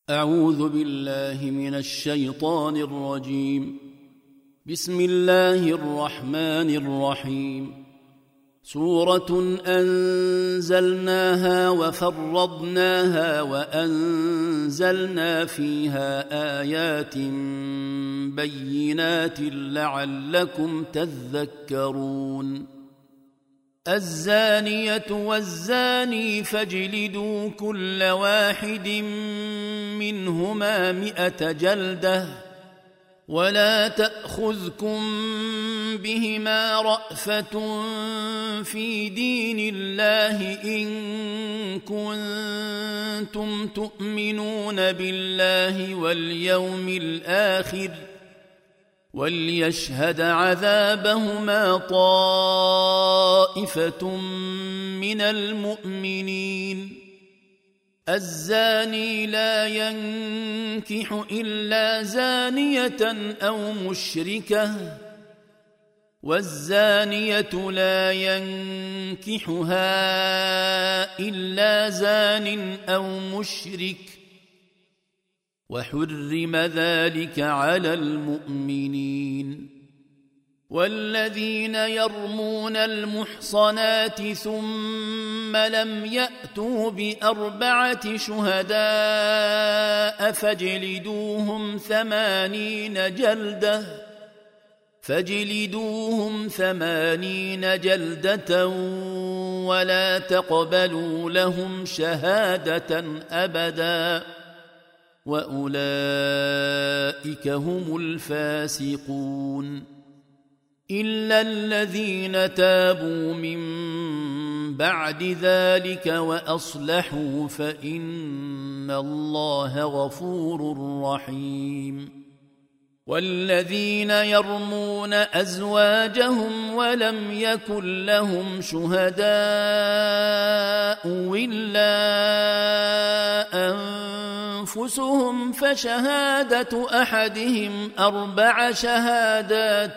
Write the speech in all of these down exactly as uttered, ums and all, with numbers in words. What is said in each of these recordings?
أعوذ بالله من الشيطان الرجيم. بسم الله الرحمن الرحيم. سورة أنزلناها وفرضناها وأنزلنا فيها آيات بينات لعلكم تذكرون. الزانية والزاني فاجلدوا كل واحد منهما مئة جلدة ولا تأخذكم بهما رأفة في دين الله إن كنتم تؤمنون بالله واليوم الآخر وليشهد عذابهما طائفة من المؤمنين. الزاني لا ينكح إلا زانية أو مشركة والزانية لا ينكحها إلا زان أو مشرك وحرم ذلك على المؤمنين. والذين يرمون المحصنات ثم لم يأتوا بأربعة شهداء فاجلدوهم ثمانين جلدة فاجلدوهم ثمانين جلدة ولا تقبلوا لهم شهادة أبدا وأولئك هم الفاسقون. إلا الذين تابوا من بعد ذلك وأصلحوا فإن الله غفور رحيم. والذين يرمون أزواجهم ولم يكن لهم شهداء إلا أنفسهم فشهادة أحدهم أربع شهادات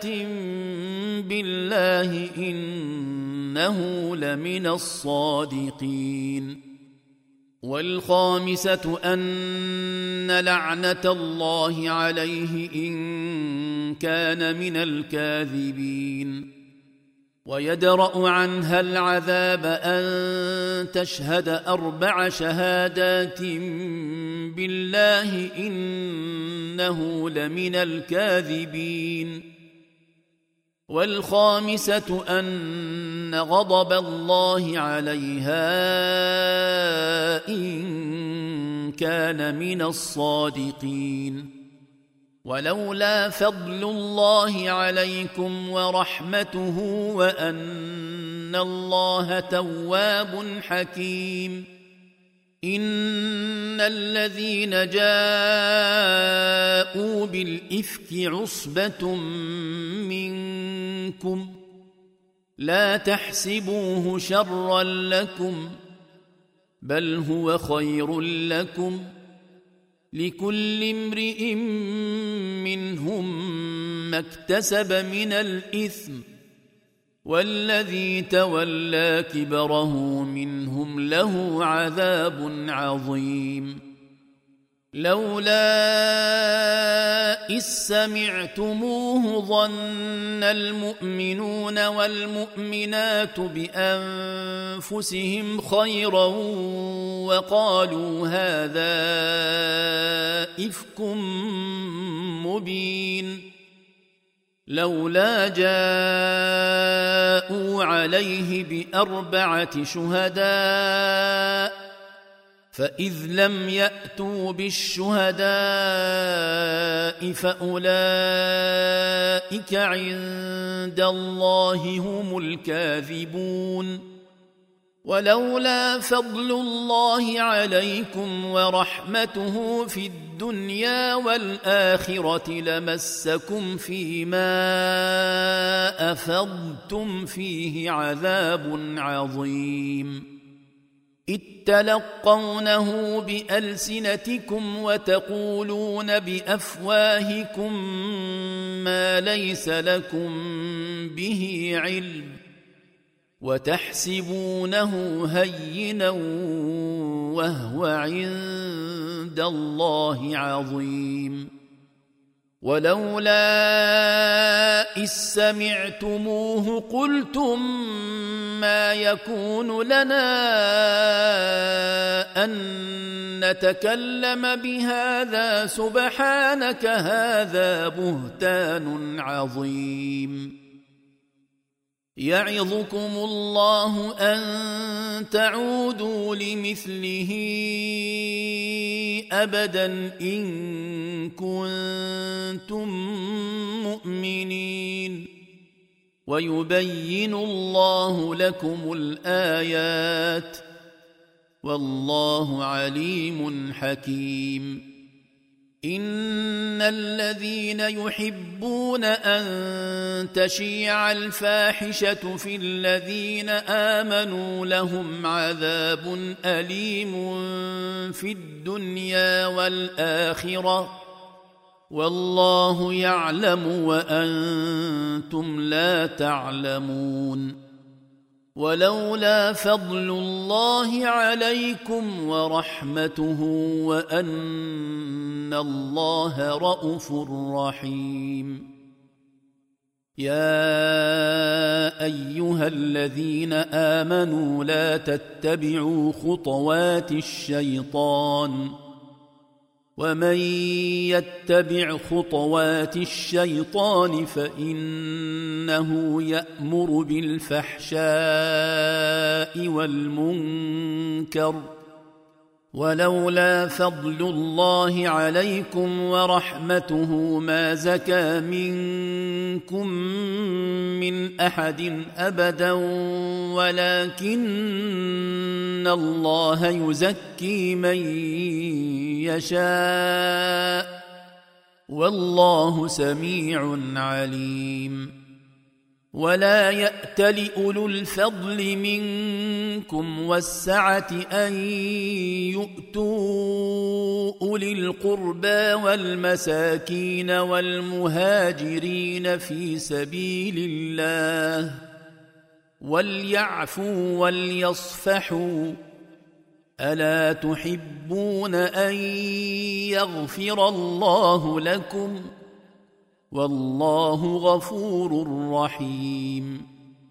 بالله إنه لمن الصادقين. والخامسة أن لعنة الله عليه إن كان من الكاذبين. ويدرأ عنها العذاب أن تشهد أربع شهادات بالله إنه لمن الكاذبين. والخامسة أن غضب الله عليها إن كان من الصادقين. ولولا فضل الله عليكم ورحمته وأن الله تواب حكيم. إن الذين جاءوا بالإفك عصبة منكم لا تحسبوه شرا لكم بل هو خير لكم لكل امرئ منهم ما اكتسب من الإثم والذي تولى كبره منهم له عذاب عظيم. لولا إذ سمعتموه ظن المؤمنون والمؤمنات بأنفسهم خيرا وقالوا هذا إفك مبين. لولا جاءوا عليه بأربعة شهداء فإذ لم يأتوا بالشهداء فأولئك عند الله هم الكاذبون. ولولا فضل الله عليكم ورحمته في الدنيا والآخرة لمسكم فيما أفضتم فيه عذاب عظيم. إذ تلقونه بألسنتكم وتقولون بأفواهكم ما ليس لكم به علم وتحسبونه هينا وهو عند عند الله عظيم ولولا إذ سمعتموه قلتم ما يكون لنا أن نتكلم بهذا سبحانك هذا بهتان عظيم يعظكم الله أن تعودوا لمثله أبدا إن كنتم مؤمنين ويبين الله لكم الآيات والله عليم حكيم إن الذين يحبون أن تشيع الفاحشة في الذين آمنوا لهم عذاب أليم في الدنيا والآخرة والله يعلم وأنتم لا تعلمون ولولا فضل الله عليكم ورحمته وأن الله رءوف رحيم يا أيها الذين آمنوا لا تتبعوا خطوات الشيطان ومن يتبع خطوات الشيطان فإنه يأمر بالفحشاء والمنكر ولولا فضل الله عليكم ورحمته ما زكى منكم من أحد أبدا ولكن الله يزكي من يشاء والله سميع عليم ولا يأتل أولو الفضل منكم والسعة أن يؤتوا أولي القربى والمساكين والمهاجرين في سبيل الله وليعفوا وليصفحوا ألا تحبون أن يغفر الله لكم والله غفور رحيم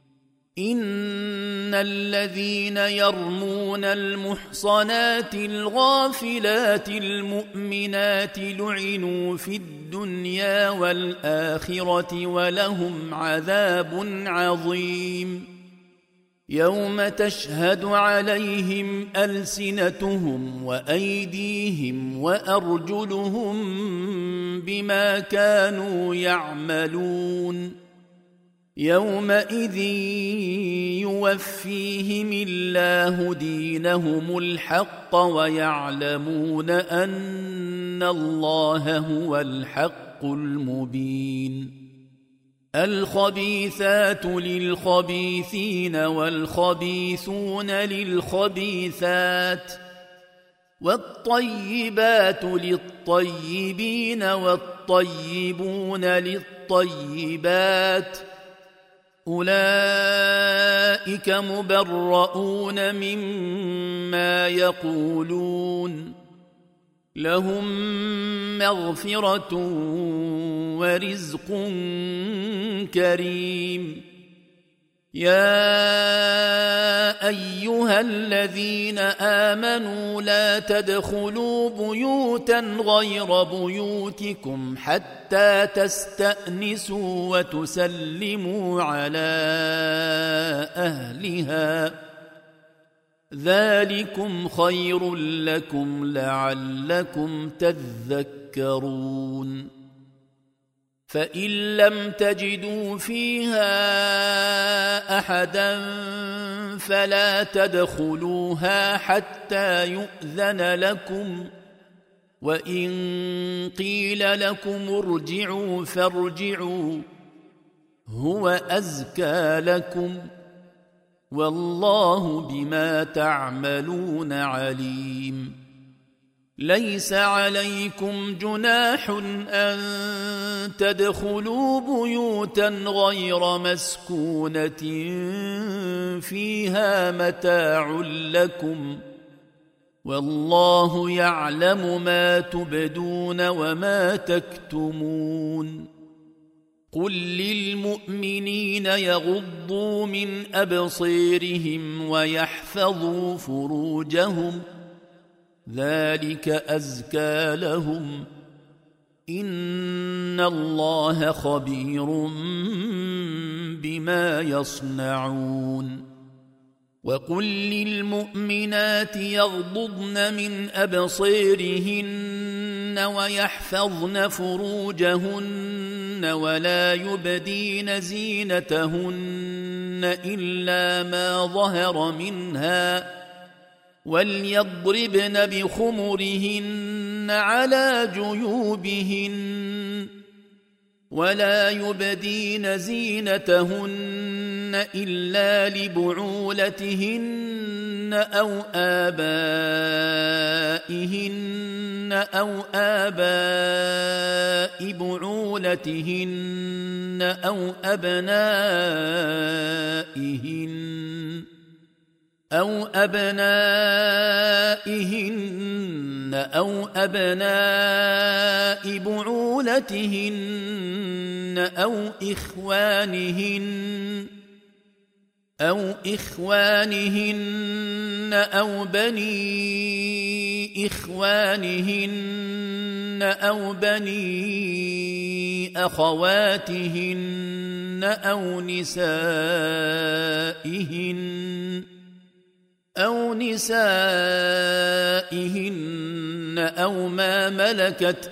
إن الذين يرمون المحصنات الغافلات المؤمنات لعنوا في الدنيا والآخرة ولهم عذاب عظيم يوم تشهد عليهم ألسنتهم وأيديهم وأرجلهم بما كانوا يعملون يومئذ يوفيهم الله دينهم الحق ويعلمون أن الله هو الحق المبين الخبيثات للخبيثين والخبيثون للخبيثات والطيبات للطيبين والطيبون للطيبات أولئك مبرؤون مما يقولون لهم مغفرة ورزق كريم يا أيها الذين آمنوا لا تدخلوا بيوتا غير بيوتكم حتى تستأنسوا وتسلموا على أهلها ذلكم خير لكم لعلكم تذكرون فإن لم تجدوا فيها أحدا فلا تدخلوها حتى يؤذن لكم وإن قيل لكم ارجعوا فارجعوا هو أزكى لكم والله بما تعملون عليم ليس عليكم جناح أن تدخلوا بيوتا غير مسكونة فيها متاع لكم والله يعلم ما تبدون وما تكتمون قل للمؤمنين يغضوا من أبصيرهم ويحفظوا فروجهم ذلك أزكى لهم إن الله خبير بما يصنعون وقل للمؤمنات يغضضن من أبصيرهن ويحفظن فروجهن ولا يبدين زينتهن إلا ما ظهر منها وليضربن بخمرهن على جيوبهن ولا يبدين زينتهن إلا لبعولتهن أو آبائهن أو آباء بعولتهن أو أبنائهن أو أبنائهن أو أبناء بعولتهن أو إخوانهن أو إخوانهن أو بني إخوانهن أو بني أخواتهن أو نسائهن أو نسائهن أو ما ملكت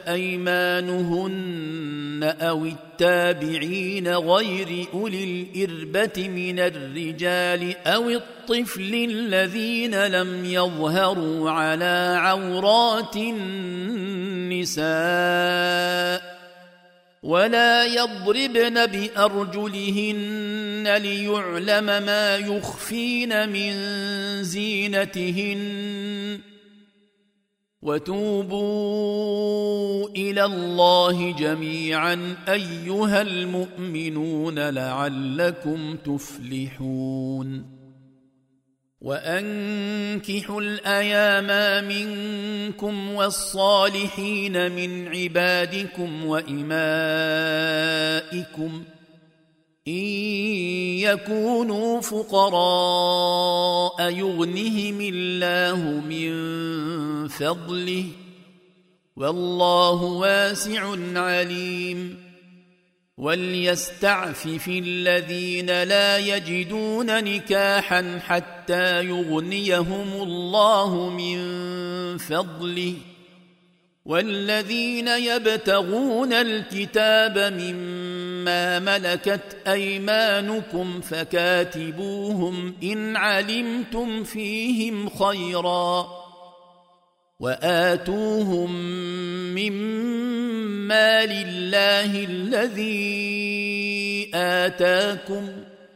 أيمانهن أو التابعين غير أولي الإربة من الرجال أو الطفل الذين لم يظهروا على عورات النساء ولا يضربن بأرجلهن ليعلم ما يخفين من زينتهن وتوبوا إلى الله جميعا أيها المؤمنون لعلكم تفلحون وأنكحوا الأيام منكم والصالحين من عبادكم وإمائكم إن يكونوا فقراء يغنهم الله من فضله والله واسع عليم وليستعفف الذين لا يجدون نكاحا حتى يغنيهم الله من فضله والذين يبتغون الكتاب مما ملكت أيمانكم فكاتبوهم إن علمتم فيهم خيرا وآتوهم مما لله الذي آتاكم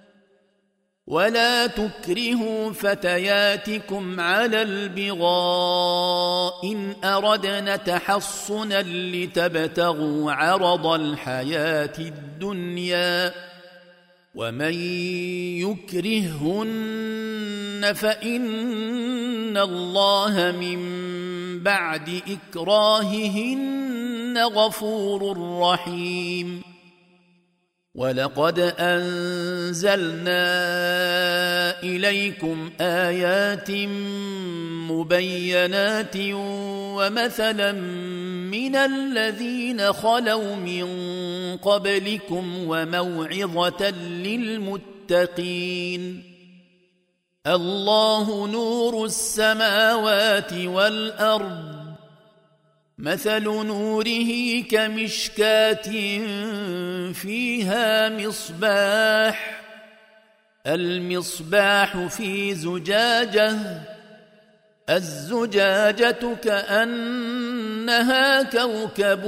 ولا تكرهوا فتياتكم على البغاء إن أردنا تحصنا لتبتغوا عرض الحياة الدنيا ومن يكرهن فإن الله من بعد إكراههن غفور رحيم ولقد أنزلنا إليكم آيات مبينات ومثلا من الذين خلوا من قبلكم وموعظة للمتقين الله نور السماوات والأرض مثل نوره كمشكاة فيها مصباح المصباح في زجاجة الزجاجة كأنها كوكب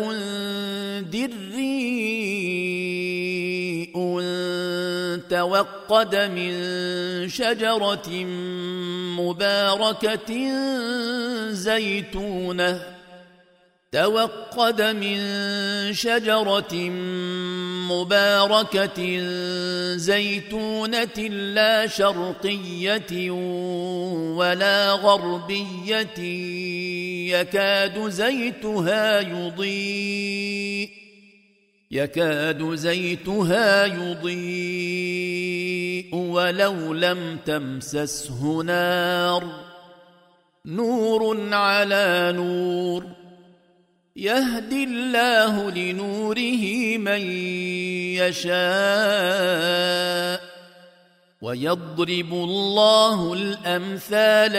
دري توقد من شجرة مباركة زيتونة توقد من شجرة مباركة زيتونة لا شرقية ولا غربية يكاد زيتها يضيء يكاد زيتها يضيء ولو لم تمسسه نار نور على نور يهدي الله لنوره من يشاء ويضرب الله الأمثال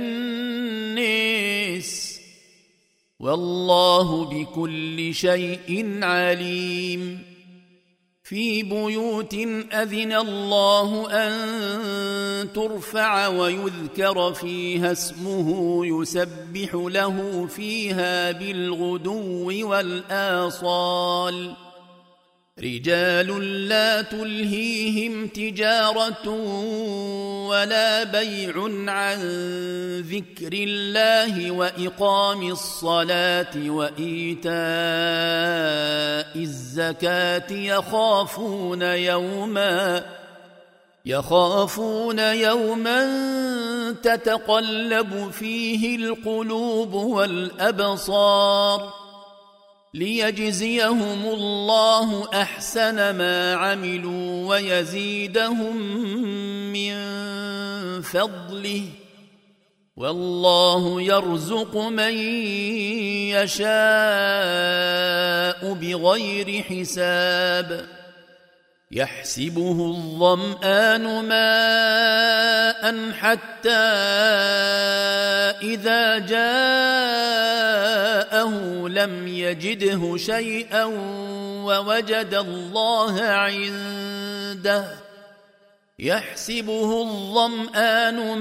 للناس والله بكل شيء عليم في بيوت أذن الله أن ترفع ويذكر فيها اسمه يسبح له فيها بالغدو والآصال رجال لا تلهيهم تجارة ولا بيع عن ذكر الله وإقام الصلاة وإيتاء الزكاة يخافون يوما يخافون يوما تتقلب فيه القلوب والأبصار ليجزيهم الله أحسن ما عملوا ويزيدهم من فضله والله يرزق من يشاء بغير حساب يحسبه الظمآن ماء حتى إذا جاءه لم يجده شيئا ووجد الله عنده يحسبه الظمآن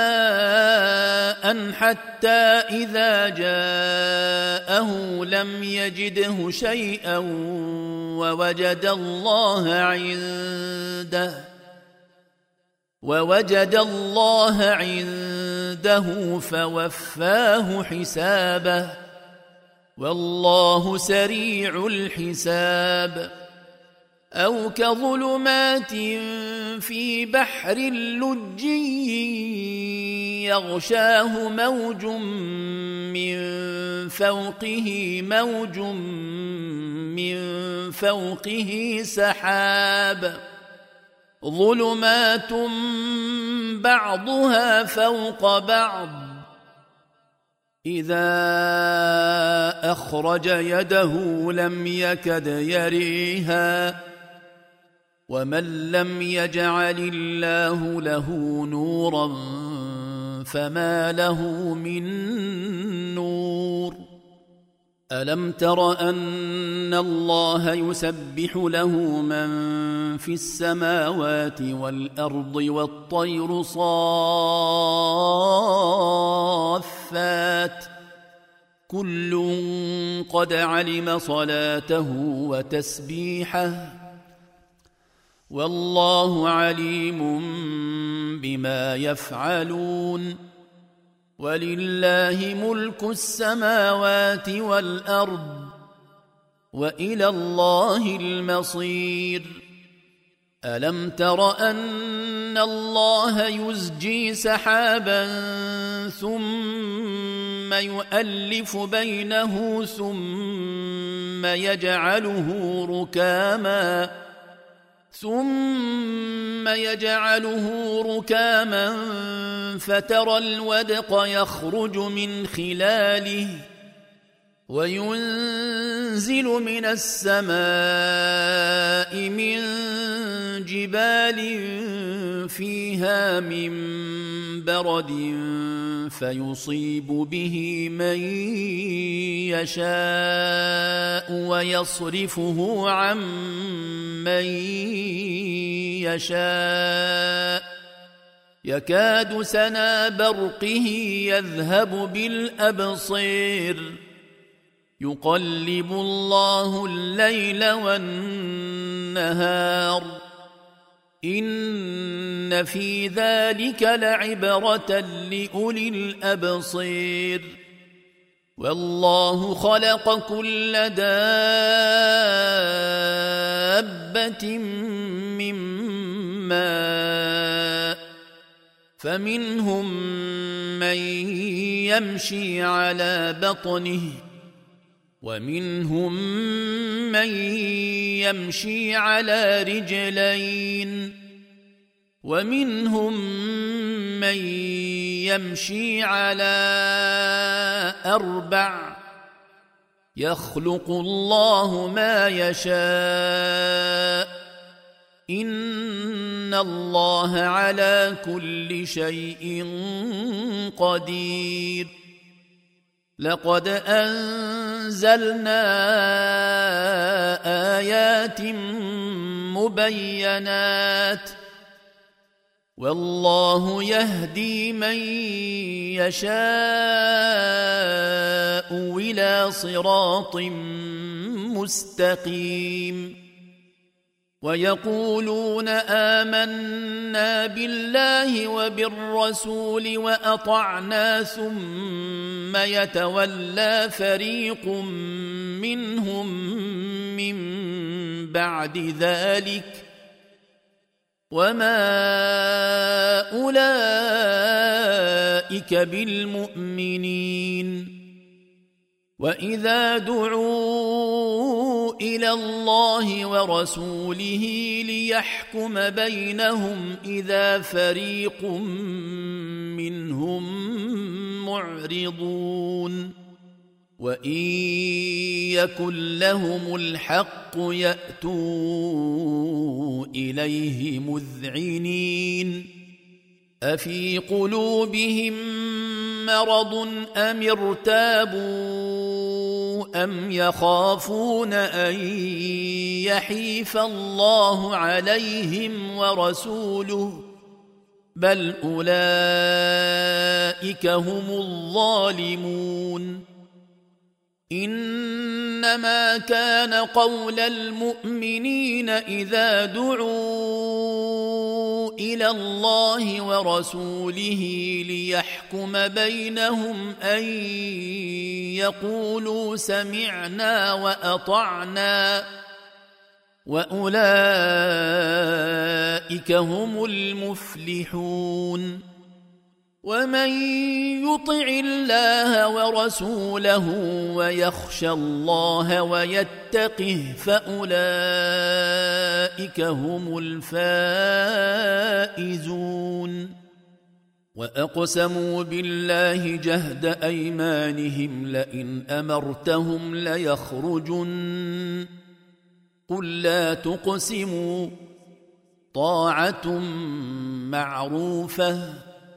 ماء حتى إذا جاءه لم يجده شيئا ووجد الله عنده ووجد الله عنده فوفاه حسابه والله سريع الحساب أو كظلمات في بحر لجي يغشاه موج من فوقه موج من فوقه سحاب ظلمات بعضها فوق بعض إذا أخرج يده لم يكد يريها ومن لم يجعل الله له نورا فما له من نور ألم تر أن الله يسبح له من في السماوات والأرض والطير صافات كل قد علم صلاته وتسبيحه والله عليم بما يفعلون ولله ملك السماوات والأرض وإلى الله المصير ألم تر أن الله يزجي سحابا ثم يؤلف بينه ثم يجعله ركاما ثم يجعله ركاما فترى الودق يخرج من خلاله وينزل من السماء من جبال فيها من برد فيصيب به من يشاء ويصرفه عن من يشاء يكاد سنا برقه يذهب بالأبصير يقلب الله الليل والنهار إن في ذلك لعبرة لأولي الأبصير والله خلق كل دابة من ماء فمنهم من يمشي على بطنه ومنهم من يمشي على رجلين ومنهم من يمشي على أربع يخلق الله ما يشاء إن الله على كل شيء قدير لقد أنزلنا آيات مبينات والله يهدي من يشاء إلى صراط مستقيم ويقولون آمنا بالله وبالرسول وأطعنا ثم يتولى فريق منهم من بعد ذلك وما أولئك بالمؤمنين وإذا دعوا إلى الله ورسوله ليحكم بينهم إذا فريق منهم معرضون وإن يكن لهم الحق يأتوا إليه مذعنين أفي قلوبهم مرض أم ارتابوا أم يخافون أن يحيف الله عليهم ورسوله بل أولئك هم الظالمون إنما كان قول المؤمنين إذا دعوا إلى الله ورسوله ليحكم بينهم أن يقولوا سمعنا وأطعنا وأولئك هم المفلحون ومن يطع الله ورسوله ويخشى الله ويتقه فأولئك هم الفائزون وأقسموا بالله جهد أيمانهم لئن أمرتهم ليخرجن قل لا تقسموا طاعة معروفة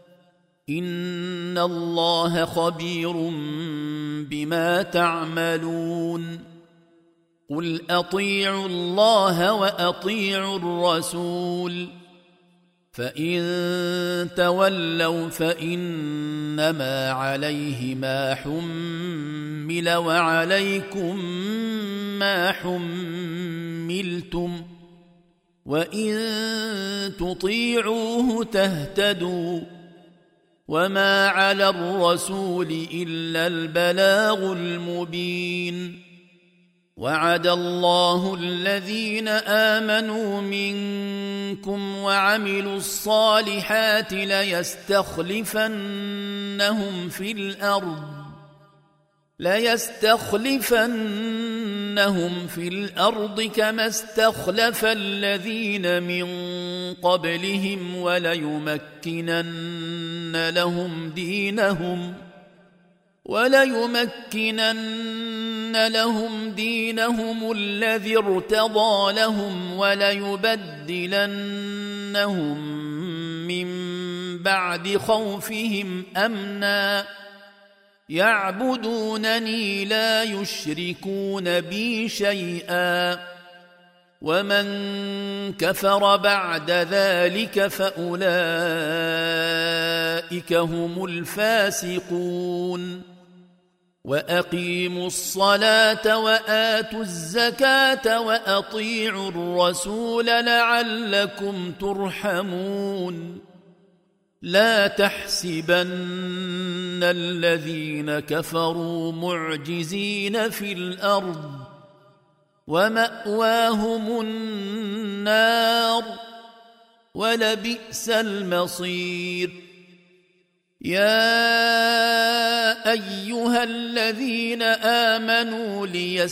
إن الله خبير بما تعملون قل أطيعوا الله وأطيعوا الرسول فإن تولوا فإنما عليه ما حمل وعليكم ما حملتم وإن تطيعوه تهتدوا وما على الرسول إلا البلاغ المبين وعد الله الذين آمنوا منكم وعملوا الصالحات ليستخلفنهم في الأرض ليستخلفنهم في الأرض كما استخلف الذين من قبلهم وليمكنن لهم دينهم وليمكنن لهم دينهم الذي ارتضى لهم وليبدلنهم من بعد خوفهم أمنا يعبدونني لا يشركون بي شيئا ومن كفر بعد ذلك فأولئك هم الفاسقون وأقيموا الصلاة وآتوا الزكاة وأطيعوا الرسول لعلكم ترحمون لا تحسبن الذين كفروا معجزين في الأرض ومأواهم النار ولبئس المصير. يا أيها الذين آمنوا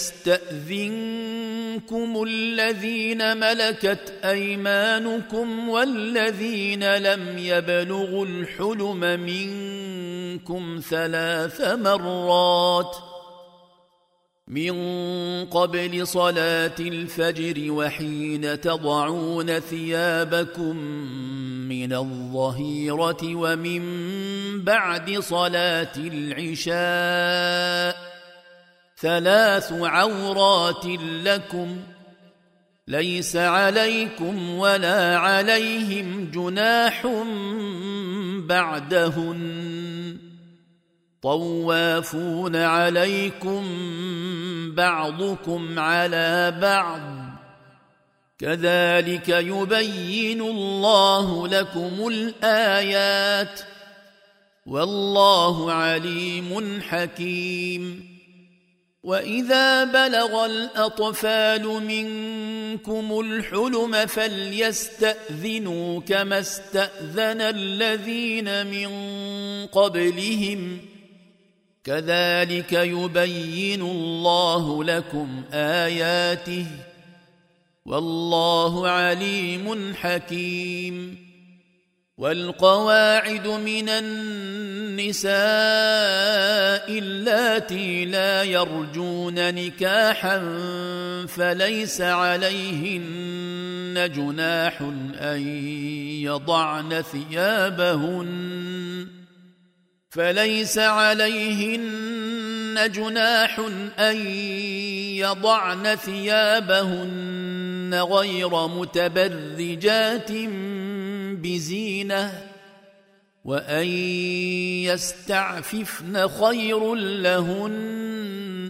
ليستأذنكم الذين ملكت أيمانكم والذين لم يبلغوا الحلم منكم ثلاث مرات من قبل صلاة الفجر وحين تضعون ثيابكم من الظهيرة ومن بعد صلاة العشاء ثلاث عورات لكم ليس عليكم ولا عليهم جناح بعدهن طوافون عليكم بعضكم على بعض كذلك يبين الله لكم الآيات والله عليم حكيم. وإذا بلغ الأطفال منكم الحلم فليستأذنوا كما استأذن الذين من قبلهم كذلك يبين الله لكم آياته والله عليم حكيم. والقواعد من النساء اللاتي لا يرجون نكاحا فليس عليهن جناح أن يضعن ثيابهن فليس عليهن جناح أن يضعن ثيابهن غير متبرجات بزينة وأن يستعففن خير لهن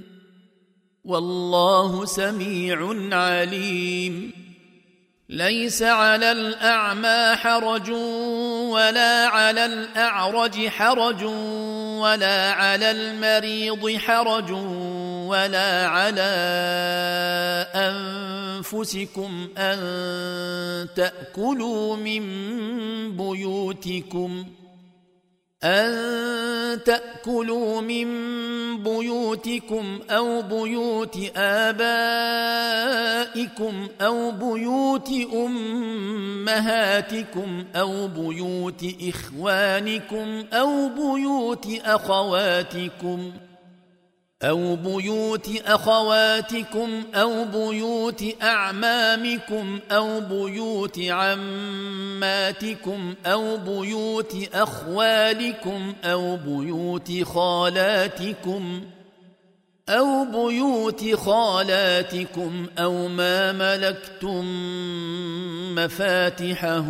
والله سميع عليم. ليس على الأعمى حرج ولا على الأعرج حرج ولا على المريض حرج ولا على أنفسكم أن تأكلوا من بيوتكم أن تأكلوا من بيوتكم أو بيوت آبائكم أو بيوت أمهاتكم أو بيوت إخوانكم أو بيوت أخواتكم أو بيوت أخواتكم أو بيوت أعمامكم أو بيوت عماتكم أو بيوت أخوالكم أو بيوت خالاتكم أو بيوت خالاتكم أو ما ملكتم مفاتحه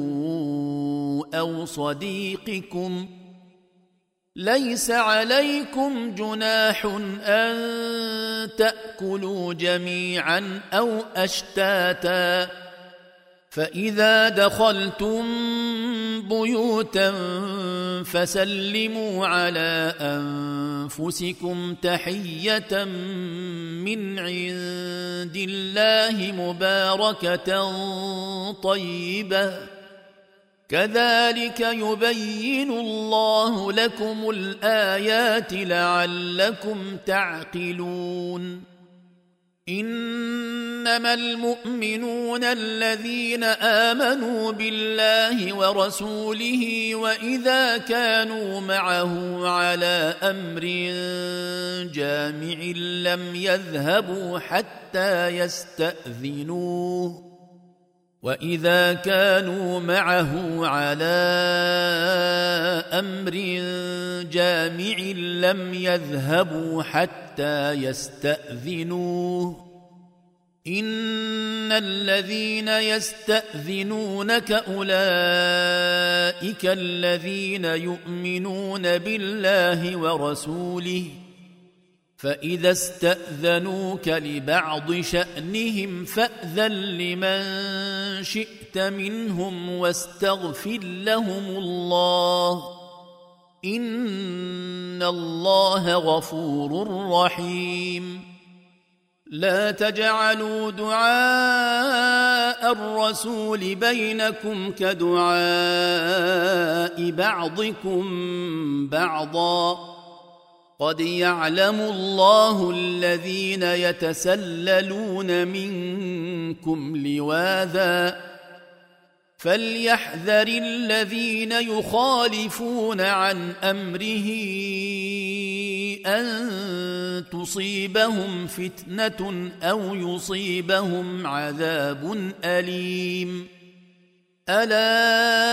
أو صديقكم ليس عليكم جناح أن تأكلوا جميعا أو أشتاتا فإذا دخلتم بيوتا فسلموا على أنفسكم تحية من عند الله مباركة طيبة كذلك يبين الله لكم الآيات لعلكم تعقلون. إنما المؤمنون الذين آمنوا بالله ورسوله وإذا كانوا معه على أمر جامع لم يذهبوا حتى يستأذنوه وإذا كانوا معه على أمر جامع لم يذهبوا حتى يستأذنوه إن الذين يستأذنونك أولئك الذين يؤمنون بالله ورسوله فإذا استأذنوك لبعض شأنهم فأذن لمن شئت منهم واستغفر لهم الله إن الله غفور رحيم. لا تجعلوا دعاء الرسول بينكم كدعاء بعضكم بعضا قد يعلم الله الذين يتسللون منكم لواذا فليحذر الذين يخالفون عن أمره أن تصيبهم فتنة أو يصيبهم عذاب أليم. ألا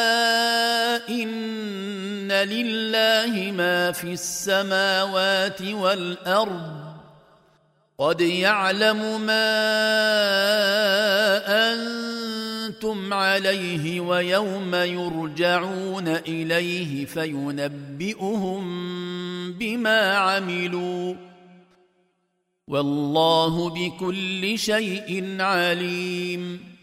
إن لله ما في السماوات والأرض قد يعلم ما أنتم عليه ويوم يرجعون إليه فينبئهم بما عملوا والله بكل شيء عليم.